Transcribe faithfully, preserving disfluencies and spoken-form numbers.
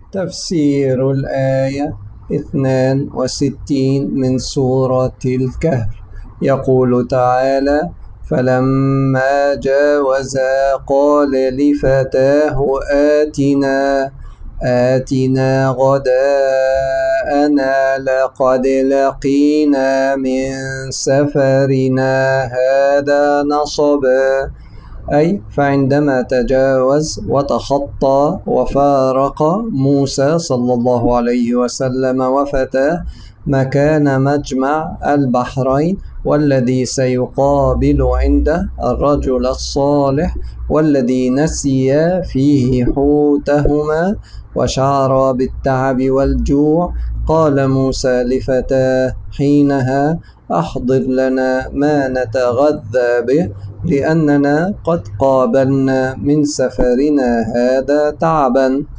تفسير الآية اثنان وستين من سورة الكهف. يقول تعالى: فلما جاوزا قال لفتاه آتنا آتنا غداءنا لقد لقينا من سفرنا هذا نصبا، أي فعندما تجاوز وتخطى وفارق موسى صلى الله عليه وسلم وفتاه مكان مجمع البحرين، والذي سيقابل عنده الرجل الصالح والذي نسي فيه حوتهما وشعر بالتعب والجوع، قال موسى لفتاه حينها: أحضر لنا ما نتغذى به، لأننا قد قابلنا من سفرنا هذا تعبا.